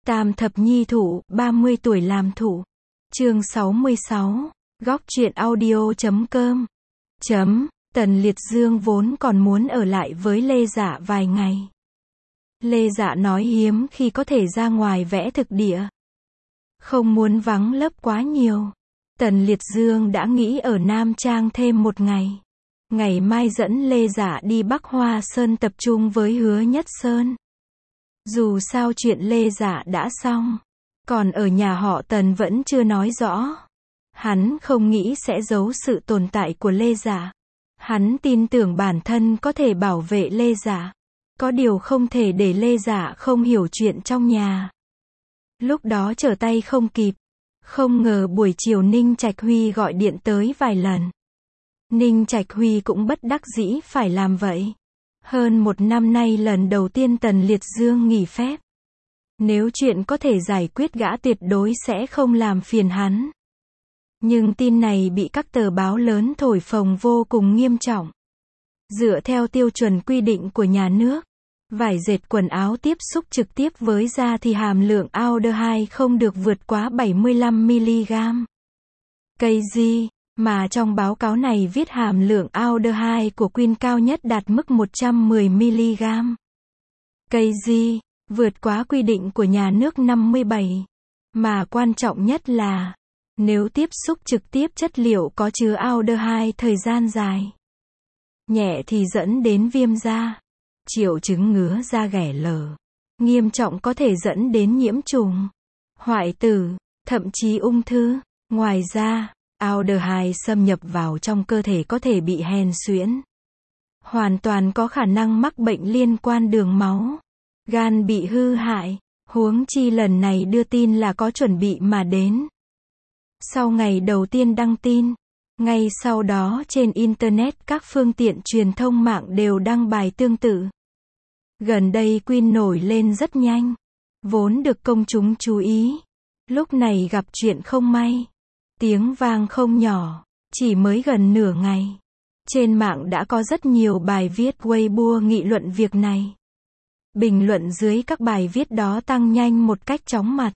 Tam thập nhi thụ, 30 tuổi làm thụ. Chương 66. Góc truyện audio.com. Tần Liệt Dương vốn còn muốn ở lại với Lê Dạ vài ngày. Lê Dạ nói hiếm khi có thể ra ngoài vẽ thực địa. Không muốn vắng lấp quá nhiều. Tần Liệt Dương đã nghĩ ở Nam Trang thêm một ngày. Ngày mai dẫn Lê Dạ đi Bắc Hoa Sơn tập trung với Hứa Nhất Sơn. Dù sao chuyện Lê Dạ đã xong. Còn ở nhà họ Tần vẫn chưa nói rõ. Hắn không nghĩ sẽ giấu sự tồn tại của Lê Dạ. Hắn tin tưởng bản thân có thể bảo vệ Lê Dạ. Có điều không thể để Lê Dạ không hiểu chuyện trong nhà. Lúc đó trở tay không kịp. Không ngờ buổi chiều Ninh Trạch Huy gọi điện tới vài lần. Ninh Trạch Huy cũng bất đắc dĩ phải làm vậy. Hơn một năm nay lần đầu tiên Tần Liệt Dương nghỉ phép. Nếu chuyện có thể giải quyết gã tuyệt đối sẽ không làm phiền hắn. Nhưng tin này bị các tờ báo lớn thổi phồng vô cùng nghiêm trọng. Dựa theo tiêu chuẩn quy định của nhà nước, vải dệt quần áo tiếp xúc trực tiếp với da thì hàm lượng aldehyde không được vượt quá 75mg. Cây gì mà trong báo cáo này viết hàm lượng aldehyde của Queen cao nhất đạt mức 110mg. Cây gì vượt quá quy định của nhà nước 57. Mà quan trọng nhất là, nếu tiếp xúc trực tiếp chất liệu có chứa aldehyde thời gian dài, nhẹ thì dẫn đến viêm da, triệu chứng ngứa da ghẻ lở, nghiêm trọng có thể dẫn đến nhiễm trùng, hoại tử, thậm chí ung thư. Ngoài ra, aldehyde xâm nhập vào trong cơ thể có thể bị hen suyễn. Hoàn toàn có khả năng mắc bệnh liên quan đường máu, gan bị hư hại. Huống chi lần này đưa tin là có chuẩn bị mà đến. Sau ngày đầu tiên đăng tin, ngay sau đó trên Internet các phương tiện truyền thông mạng đều đăng bài tương tự. Gần đây Queen nổi lên rất nhanh, vốn được công chúng chú ý. Lúc này gặp chuyện không may. Tiếng vang không nhỏ, chỉ mới gần nửa ngày. Trên mạng đã có rất nhiều bài viết Weibo nghị luận việc này. Bình luận dưới các bài viết đó tăng nhanh một cách chóng mặt.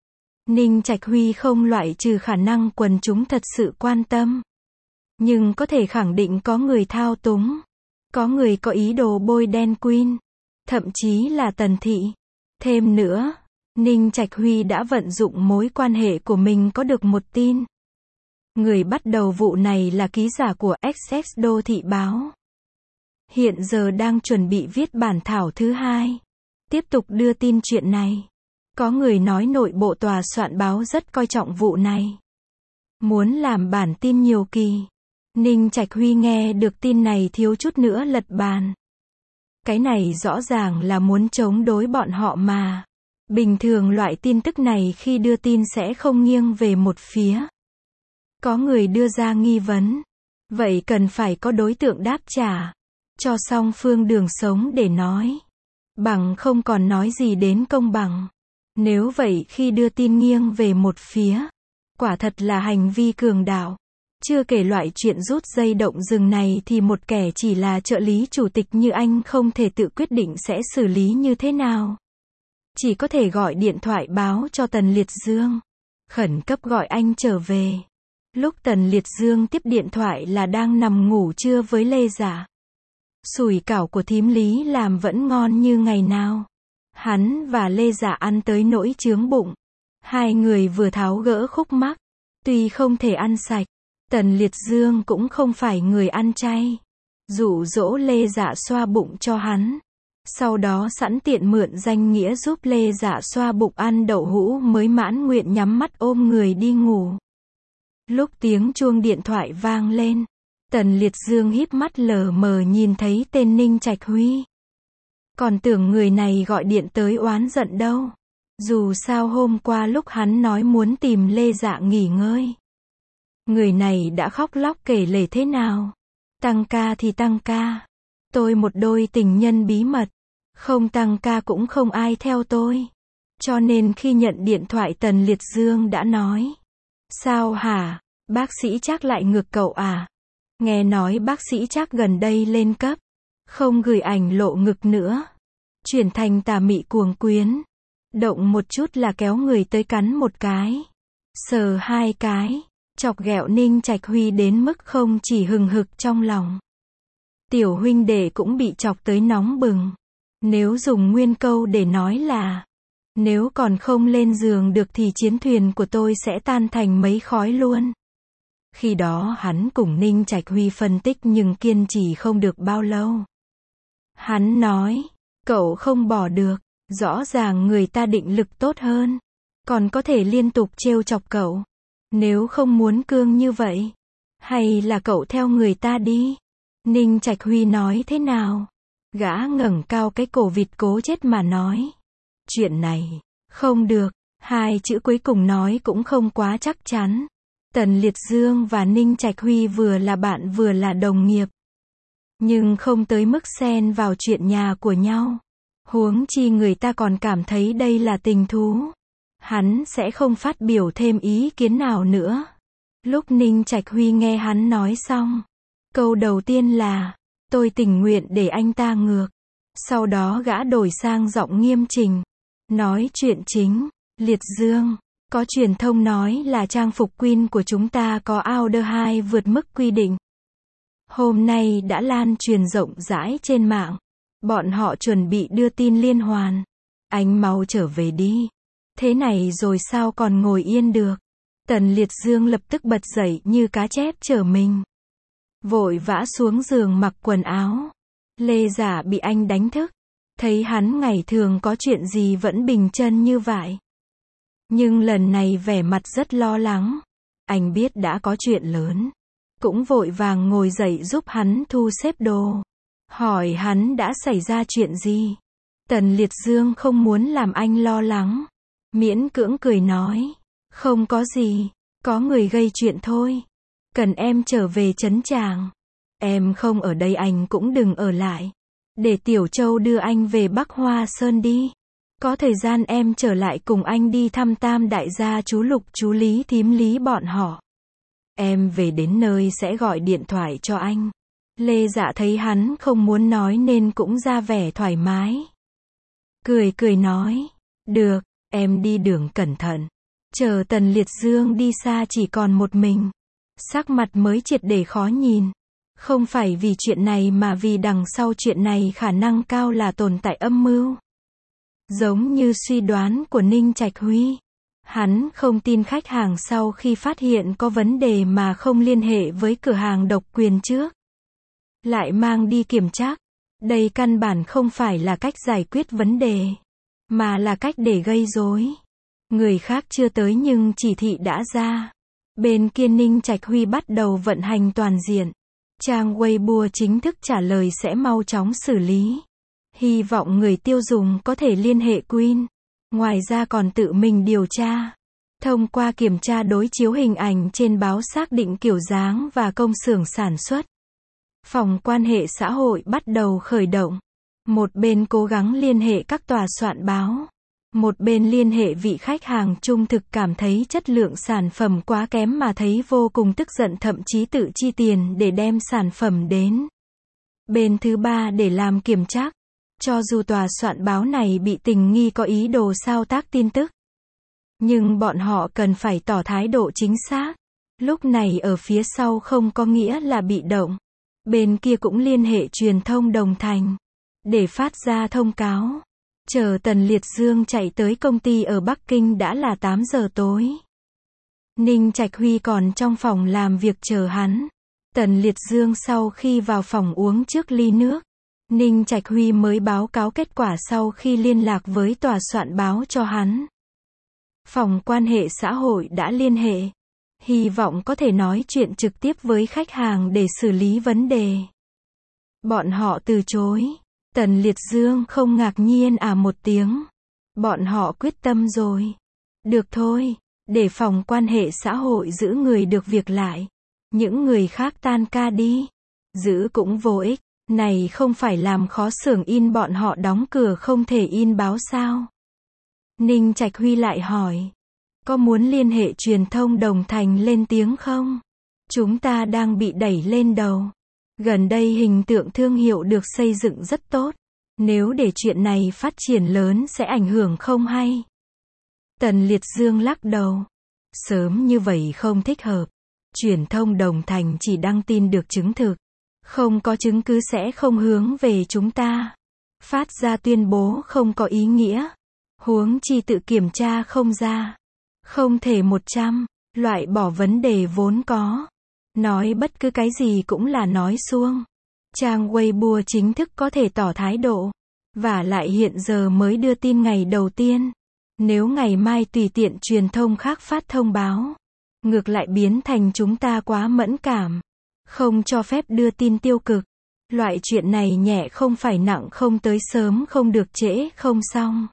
Ninh Trạch Huy không loại trừ khả năng quần chúng thật sự quan tâm. Nhưng có thể khẳng định có người thao túng. Có người có ý đồ bôi đen Queen. Thậm chí là Tần Thị. Thêm nữa, Ninh Trạch Huy đã vận dụng mối quan hệ của mình có được một tin. Người bắt đầu vụ này là ký giả của XX Đô Thị Báo. Hiện giờ đang chuẩn bị viết bản thảo thứ hai. Tiếp tục đưa tin chuyện này. Có người nói nội bộ tòa soạn báo rất coi trọng vụ này. Muốn làm bản tin nhiều kỳ. Ninh Trạch Huy nghe được tin này thiếu chút nữa lật bàn. Cái này rõ ràng là muốn chống đối bọn họ mà. Bình thường loại tin tức này khi đưa tin sẽ không nghiêng về một phía. Có người đưa ra nghi vấn. Vậy cần phải có đối tượng đáp trả. Cho song phương đường sống để nói. Bằng không còn nói gì đến công bằng. Nếu vậy khi đưa tin nghiêng về một phía, quả thật là hành vi cường đạo. Chưa kể loại chuyện rút dây động rừng này thì một kẻ chỉ là trợ lý chủ tịch như anh không thể tự quyết định sẽ xử lý như thế nào. Chỉ có thể gọi điện thoại báo cho Tần Liệt Dương. Khẩn cấp gọi anh trở về. Lúc Tần Liệt Dương tiếp điện thoại là đang nằm ngủ trưa với Lê Dạ. Sủi cảo của thím Lý làm vẫn ngon như ngày nào. Hắn và Lê Dạ ăn tới nỗi chướng bụng. Hai người vừa tháo gỡ khúc mắc. Tuy không thể ăn sạch, Tần Liệt Dương cũng không phải người ăn chay. Dụ dỗ Lê Dạ xoa bụng cho hắn. Sau đó sẵn tiện mượn danh nghĩa giúp Lê Dạ xoa bụng ăn đậu hũ mới mãn nguyện nhắm mắt ôm người đi ngủ. Lúc tiếng chuông điện thoại vang lên, Tần Liệt Dương híp mắt lờ mờ nhìn thấy tên Ninh Trạch Huy. Còn tưởng người này gọi điện tới oán giận đâu. Dù sao hôm qua lúc hắn nói muốn tìm Lê Dạ nghỉ ngơi, người này đã khóc lóc kể lể thế nào. Tăng ca thì tăng ca. Tôi một đôi tình nhân bí mật. Không tăng ca cũng không ai theo tôi. Cho nên khi nhận điện thoại Tần Liệt Dương đã nói. Sao hả? Bác sĩ Trác lại ngược cậu à? Nghe nói bác sĩ Trác gần đây lên cấp. Không gửi ảnh lộ ngực nữa. Chuyển thành tà mị cuồng quyến. Động một chút là kéo người tới cắn một cái, sờ hai cái, chọc ghẹo Ninh Trạch Huy đến mức không chỉ hừng hực trong lòng. Tiểu huynh đệ cũng bị chọc tới nóng bừng. Nếu dùng nguyên câu để nói là, nếu còn không lên giường được thì chiến thuyền của tôi sẽ tan thành mấy khói luôn. Khi đó hắn cùng Ninh Trạch Huy phân tích nhưng kiên trì không được bao lâu. Hắn nói, cậu không bỏ được, rõ ràng người ta định lực tốt hơn, còn có thể liên tục trêu chọc cậu. Nếu không muốn cương như vậy, hay là cậu theo người ta đi. Ninh Trạch Huy nói thế nào? Gã ngẩng cao cái cổ vịt cố chết mà nói. Chuyện này, không được, hai chữ cuối cùng nói cũng không quá chắc chắn. Tần Liệt Dương và Ninh Trạch Huy vừa là bạn vừa là đồng nghiệp. Nhưng không tới mức xen vào chuyện nhà của nhau. Huống chi người ta còn cảm thấy đây là tình thú. Hắn sẽ không phát biểu thêm ý kiến nào nữa. Lúc Ninh Trạch Huy nghe hắn nói xong, câu đầu tiên là, tôi tình nguyện để anh ta ngược. Sau đó gã đổi sang giọng nghiêm chỉnh. Nói chuyện chính, Liệt Dương, có truyền thông nói là trang phục Queen của chúng ta có aldehyde vượt mức quy định. Hôm nay đã lan truyền rộng rãi trên mạng. Bọn họ chuẩn bị đưa tin liên hoàn. Anh mau trở về đi. Thế này rồi sao còn ngồi yên được. Tần Liệt Dương lập tức bật dậy như cá chép chở mình. Vội vã xuống giường mặc quần áo. Lê Giả bị anh đánh thức. Thấy hắn ngày thường có chuyện gì vẫn bình chân như vậy. Nhưng lần này vẻ mặt rất lo lắng. Anh biết đã có chuyện lớn. Cũng vội vàng ngồi dậy giúp hắn thu xếp đồ. Hỏi hắn đã xảy ra chuyện gì. Tần Liệt Dương không muốn làm anh lo lắng. Miễn cưỡng cười nói. Không có gì. Có người gây chuyện thôi. Cần em trở về Trấn Tràng. Em không ở đây anh cũng đừng ở lại. Để Tiểu Châu đưa anh về Bắc Hoa Sơn đi. Có thời gian em trở lại cùng anh đi thăm Tam đại gia chú Lục chú Lý thím Lý bọn họ. Em về đến nơi sẽ gọi điện thoại cho anh. Lê Dạ thấy hắn không muốn nói nên cũng ra vẻ thoải mái. Cười cười nói. Được, em đi đường cẩn thận. Chờ Tần Liệt Dương đi xa chỉ còn một mình. Sắc mặt mới triệt để khó nhìn. Không phải vì chuyện này mà vì đằng sau chuyện này khả năng cao là tồn tại âm mưu. Giống như suy đoán của Ninh Trạch Huy. Hắn không tin khách hàng sau khi phát hiện có vấn đề mà không liên hệ với cửa hàng độc quyền trước. Lại mang đi kiểm tra. Đây căn bản không phải là cách giải quyết vấn đề. Mà là cách để gây rối. Người khác chưa tới nhưng chỉ thị đã ra. Bên kia Ninh Trạch Huy bắt đầu vận hành toàn diện. Trang Weibo chính thức trả lời sẽ mau chóng xử lý. Hy vọng người tiêu dùng có thể liên hệ Queen. Ngoài ra còn tự mình điều tra. Thông qua kiểm tra đối chiếu hình ảnh trên báo xác định kiểu dáng và công xưởng sản xuất. Phòng quan hệ xã hội bắt đầu khởi động. Một bên cố gắng liên hệ các tòa soạn báo. Một bên liên hệ vị khách hàng trung thực cảm thấy chất lượng sản phẩm quá kém mà thấy vô cùng tức giận thậm chí tự chi tiền để đem sản phẩm đến. Bên thứ ba để làm kiểm tra. Cho dù tòa soạn báo này bị tình nghi có ý đồ sao tác tin tức. Nhưng bọn họ cần phải tỏ thái độ chính xác. Lúc này ở phía sau không có nghĩa là bị động. Bên kia cũng liên hệ truyền thông đồng thành. Để phát ra thông cáo. Chờ Tần Liệt Dương chạy tới công ty ở Bắc Kinh đã là 8 giờ tối. Ninh Trạch Huy còn trong phòng làm việc chờ hắn. Tần Liệt Dương sau khi vào phòng uống trước ly nước. Ninh Trạch Huy mới báo cáo kết quả sau khi liên lạc với tòa soạn báo cho hắn. Phòng quan hệ xã hội đã liên hệ. Hy vọng có thể nói chuyện trực tiếp với khách hàng để xử lý vấn đề. Bọn họ từ chối. Tần Liệt Dương không ngạc nhiên một tiếng. Bọn họ quyết tâm rồi. Được thôi, để phòng quan hệ xã hội giữ người được việc lại. Những người khác tan ca đi. Giữ cũng vô ích. Này không phải làm khó xưởng in bọn họ đóng cửa không thể in báo sao? Ninh Trạch Huy lại hỏi. Có muốn liên hệ truyền thông đồng thành lên tiếng không? Chúng ta đang bị đẩy lên đầu. Gần đây hình tượng thương hiệu được xây dựng rất tốt. Nếu để chuyện này phát triển lớn sẽ ảnh hưởng không hay. Tần Liệt Dương lắc đầu. Sớm như vậy không thích hợp. Truyền thông Đồng Thành chỉ đăng tin được chứng thực. Không có chứng cứ sẽ không hướng về chúng ta. Phát ra tuyên bố không có ý nghĩa. Huống chi tự kiểm tra không ra. Không thể 100, loại bỏ vấn đề vốn có. Nói bất cứ cái gì cũng là nói suông. Trang Weibo chính thức có thể tỏ thái độ. Và lại hiện giờ mới đưa tin ngày đầu tiên. Nếu ngày mai tùy tiện truyền thông khác phát thông báo, ngược lại biến thành chúng ta quá mẫn cảm. Không cho phép đưa tin tiêu cực. Loại chuyện này nhẹ không phải nặng không tới sớm không được trễ không xong.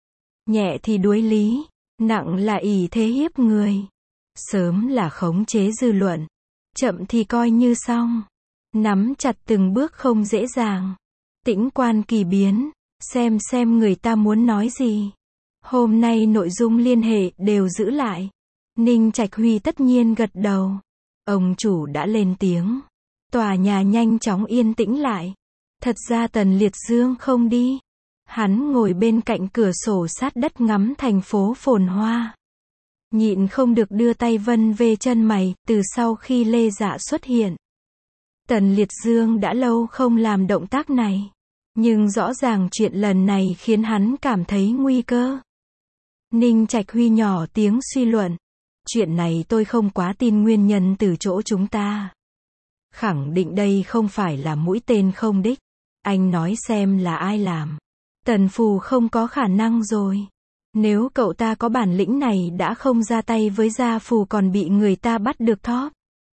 Nhẹ thì đuối lý, nặng là ỷ thế hiếp người. Sớm là khống chế dư luận, chậm thì coi như xong. Nắm chặt từng bước không dễ dàng. Tĩnh quan kỳ biến, xem người ta muốn nói gì. Hôm nay nội dung liên hệ đều giữ lại. Ninh Trạch Huy tất nhiên gật đầu. Ông chủ đã lên tiếng. Tòa nhà nhanh chóng yên tĩnh lại. Thật ra Tần Liệt Dương không đi. Hắn ngồi bên cạnh cửa sổ sát đất ngắm thành phố phồn hoa. Nhịn không được đưa tay vân về chân mày, từ sau khi Lê Dạ xuất hiện. Tần Liệt Dương đã lâu không làm động tác này. Nhưng rõ ràng chuyện lần này khiến hắn cảm thấy nguy cơ. Ninh Trạch Huy nhỏ tiếng suy luận. Chuyện này tôi không quá tin nguyên nhân từ chỗ chúng ta. Khẳng định đây không phải là mũi tên không đích. Anh nói xem là ai làm. Tần Phù không có khả năng rồi. Nếu cậu ta có bản lĩnh này đã không ra tay với Gia Phù còn bị người ta bắt được thóp.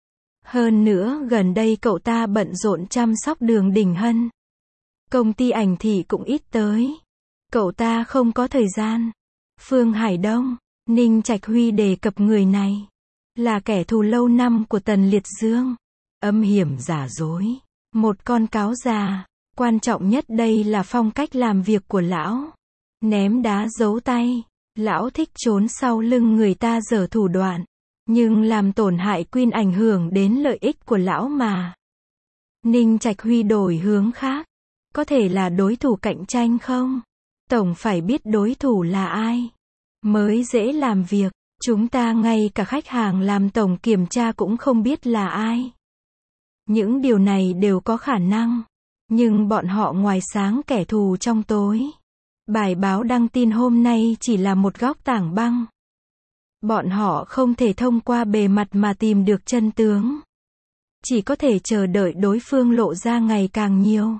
Hơn nữa gần đây cậu ta bận rộn chăm sóc Đường Đình Hân. Công ty ảnh thị cũng ít tới. Cậu ta không có thời gian. Phương Hải Đông, Ninh Trạch Huy đề cập người này. Là kẻ thù lâu năm của Tần Liệt Dương. Âm hiểm giả dối. Một con cáo già. Quan trọng nhất đây là phong cách làm việc của lão. Ném đá giấu tay. Lão thích trốn sau lưng người ta giở thủ đoạn. Nhưng làm tổn hại Quyên ảnh hưởng đến lợi ích của lão mà. Ninh Trạch Huy đổi hướng khác. Có thể là đối thủ cạnh tranh không? Tổng phải biết đối thủ là ai. Mới dễ làm việc. Chúng ta ngay cả khách hàng làm tổng kiểm tra cũng không biết là ai. Những điều này đều có khả năng. Nhưng bọn họ ngoài sáng kẻ thù trong tối. Bài báo đăng tin hôm nay chỉ là một góc tảng băng. Bọn họ không thể thông qua bề mặt mà tìm được chân tướng. Chỉ có thể chờ đợi đối phương lộ ra ngày càng nhiều.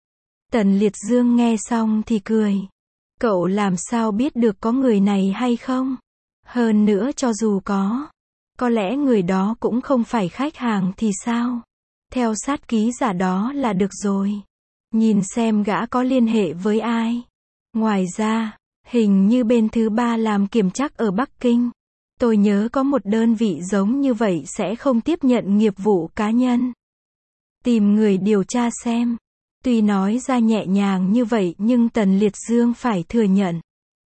Tần Liệt Dương nghe xong thì cười. Cậu làm sao biết được có người này hay không? Hơn nữa cho dù có lẽ người đó cũng không phải khách hàng thì sao? Theo sát ký giả đó là được rồi. Nhìn xem gã có liên hệ với ai. Ngoài ra, hình như bên thứ ba làm kiểm trắc ở Bắc Kinh. Tôi nhớ có một đơn vị giống như vậy sẽ không tiếp nhận nghiệp vụ cá nhân. Tìm người điều tra xem. Tuy nói ra nhẹ nhàng như vậy nhưng Tần Liệt Dương phải thừa nhận.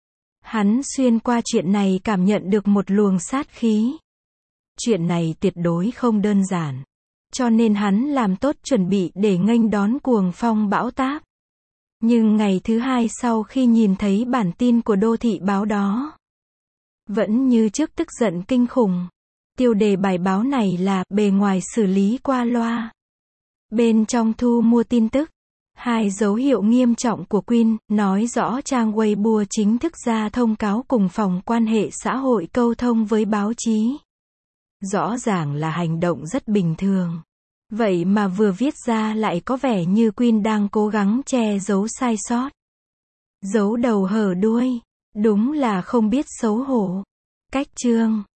Hắn xuyên qua chuyện này cảm nhận được một luồng sát khí. Chuyện này tuyệt đối không đơn giản. Cho nên hắn làm tốt chuẩn bị để nghênh đón cuồng phong bão táp. Nhưng ngày thứ hai sau khi nhìn thấy bản tin của đô thị báo đó, vẫn như trước tức giận kinh khủng. Tiêu đề bài báo này là bề ngoài xử lý qua loa, bên trong thu mua tin tức. 2 dấu hiệu nghiêm trọng của Quyên, nói rõ trang Weibo chính thức ra thông cáo cùng phòng quan hệ xã hội câu thông với báo chí. Rõ ràng là hành động rất bình thường. Vậy mà vừa viết ra lại có vẻ như Quyên đang cố gắng che giấu sai sót. Giấu đầu hở đuôi. Đúng là không biết xấu hổ. Cách chương